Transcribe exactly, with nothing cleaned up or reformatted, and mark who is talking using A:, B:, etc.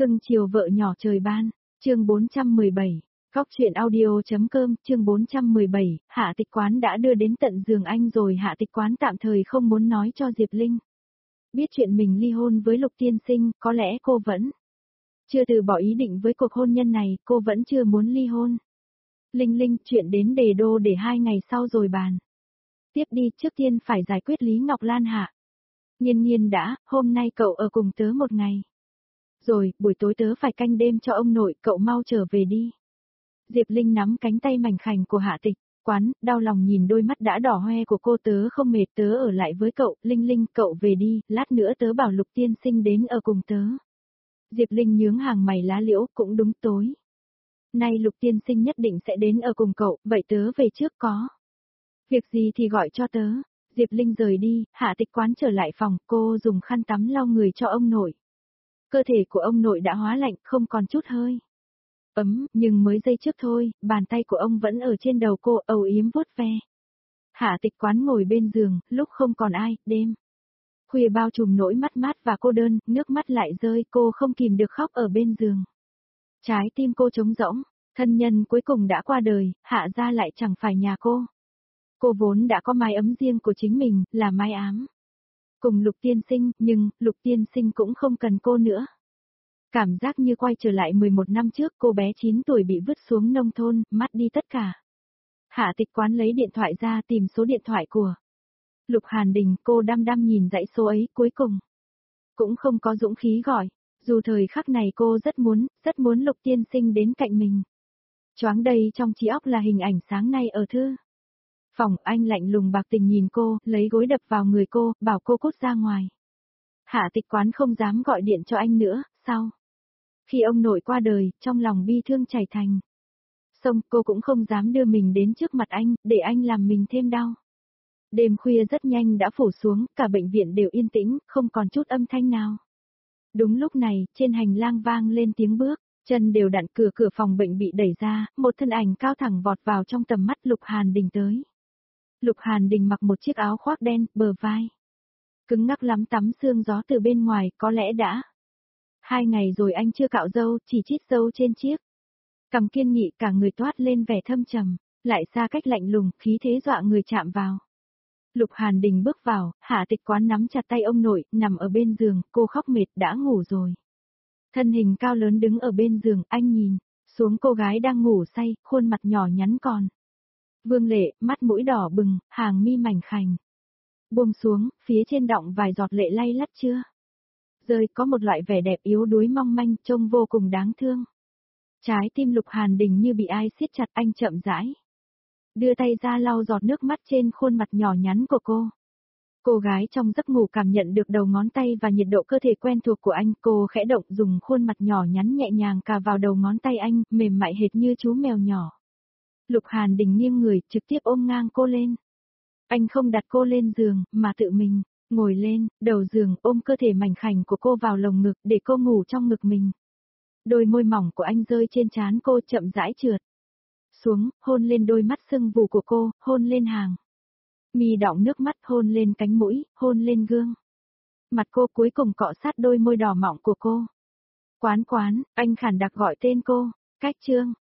A: Cưng chiều vợ nhỏ trời ban, chương bốn trăm mười bảy, Góc truyện audio.com, chương bốn trăm mười bảy, Hạ Tịch Quán đã đưa đến tận giường anh rồi. Hạ Tịch Quán tạm thời không muốn nói cho Diệp Linh biết chuyện mình ly hôn với Lục Tiên Sinh, có lẽ cô vẫn chưa từ bỏ ý định với cuộc hôn nhân này, cô vẫn chưa muốn ly hôn. Linh Linh, chuyện đến đề đô để hai ngày sau rồi bàn. Tiếp đi, trước tiên phải giải quyết Lý Ngọc Lan Hạ. Nhiên Nhiên đã, hôm nay cậu ở cùng tớ một ngày. Rồi, buổi tối tớ phải canh đêm cho ông nội, cậu mau trở về đi. Diệp Linh nắm cánh tay mảnh khảnh của Hạ Tịch Quán, đau lòng nhìn đôi mắt đã đỏ hoe của cô. Tớ không mệt, tớ ở lại với cậu. Linh Linh, cậu về đi, lát nữa tớ bảo Lục Tiên Sinh đến ở cùng tớ. Diệp Linh nhướng hàng mày lá liễu, cũng đúng, tối nay Lục Tiên Sinh nhất định sẽ đến ở cùng cậu, vậy tớ về trước, có việc gì thì gọi cho tớ. Diệp Linh rời đi, Hạ Tịch Quán trở lại phòng, cô dùng khăn tắm lau người cho ông nội. Cơ thể của ông nội đã hóa lạnh, không còn chút hơi ấm, nhưng mới giây trước thôi, bàn tay của ông vẫn ở trên đầu cô, âu yếm vuốt ve. Hạ Tịch Quán ngồi bên giường, lúc không còn ai, đêm khuya bao trùm nỗi mất mát và cô đơn, nước mắt lại rơi, cô không kìm được khóc ở bên giường. Trái tim cô trống rỗng, thân nhân cuối cùng đã qua đời, Hạ gia lại chẳng phải nhà cô. Cô vốn đã có mái ấm riêng của chính mình, là mái ám cùng Lục Tiên Sinh, nhưng Lục Tiên Sinh cũng không cần cô nữa. Cảm giác như quay trở lại mười một năm trước, cô bé chín tuổi bị vứt xuống nông thôn, mất đi tất cả. Hạ Tịch Quán lấy điện thoại ra tìm số điện thoại của Lục Hàn Đình, cô đăm đăm nhìn dãy số ấy, cuối cùng cũng không có dũng khí gọi. Dù thời khắc này cô rất muốn, rất muốn Lục Tiên Sinh đến cạnh mình. Choáng đầy trong trí óc là hình ảnh sáng nay ở thư phòng. Anh lạnh lùng bạc tình nhìn cô, lấy gối đập vào người cô, bảo cô cút ra ngoài. Hạ Tịch Quán không dám gọi điện cho anh nữa. Sau khi ông nội qua đời, trong lòng bi thương chảy thành sông, cô cũng không dám đưa mình đến trước mặt anh, để anh làm mình thêm đau. Đêm khuya rất nhanh đã phủ xuống, cả bệnh viện đều yên tĩnh, không còn chút âm thanh nào. Đúng lúc này, trên hành lang vang lên tiếng bước chân đều đặn, cửa cửa phòng bệnh bị đẩy ra, một thân ảnh cao thẳng vọt vào trong tầm mắt. Lục Hàn Đình tới. Lục Hàn Đình mặc một chiếc áo khoác đen, bờ vai cứng ngắc lắm, tắm sương gió từ bên ngoài, có lẽ đã hai ngày rồi anh chưa cạo râu, chỉ chít râu trên chiếc cằm kiên nghị, cả người toát lên vẻ thâm trầm, lại xa cách lạnh lùng, khí thế dọa người chạm vào. Lục Hàn Đình bước vào, Hạ Tịch Quán nắm chặt tay ông nội, nằm ở bên giường, cô khóc mệt, đã ngủ rồi. Thân hình cao lớn đứng ở bên giường, anh nhìn xuống cô gái đang ngủ say, khuôn mặt nhỏ nhắn còn vương lệ, mắt mũi đỏ bừng, hàng mi mảnh khảnh buông xuống, phía trên đọng vài giọt lệ lay lắt chưa rơi, có một loại vẻ đẹp yếu đuối mong manh, trông vô cùng đáng thương. Trái tim Lục Hàn Đình như bị ai siết chặt, anh chậm rãi đưa tay ra lau giọt nước mắt trên khuôn mặt nhỏ nhắn của cô. Cô gái trong giấc ngủ cảm nhận được đầu ngón tay và nhiệt độ cơ thể quen thuộc của anh, cô khẽ động, dùng khuôn mặt nhỏ nhắn nhẹ nhàng cà vào đầu ngón tay anh, mềm mại hệt như chú mèo nhỏ. Lục Hàn Đình nghiêng người, trực tiếp ôm ngang cô lên. Anh không đặt cô lên giường, mà tự mình ngồi lên đầu giường, ôm cơ thể mảnh khảnh của cô vào lồng ngực, để cô ngủ trong ngực mình. Đôi môi mỏng của anh rơi trên trán cô, chậm rãi trượt xuống, hôn lên đôi mắt sưng vù của cô, hôn lên hàng mi đọng nước mắt, hôn lên cánh mũi, hôn lên gương mặt cô, cuối cùng cọ sát đôi môi đỏ mọng của cô. Quán Quán, anh khản đặc gọi tên cô. Cách chương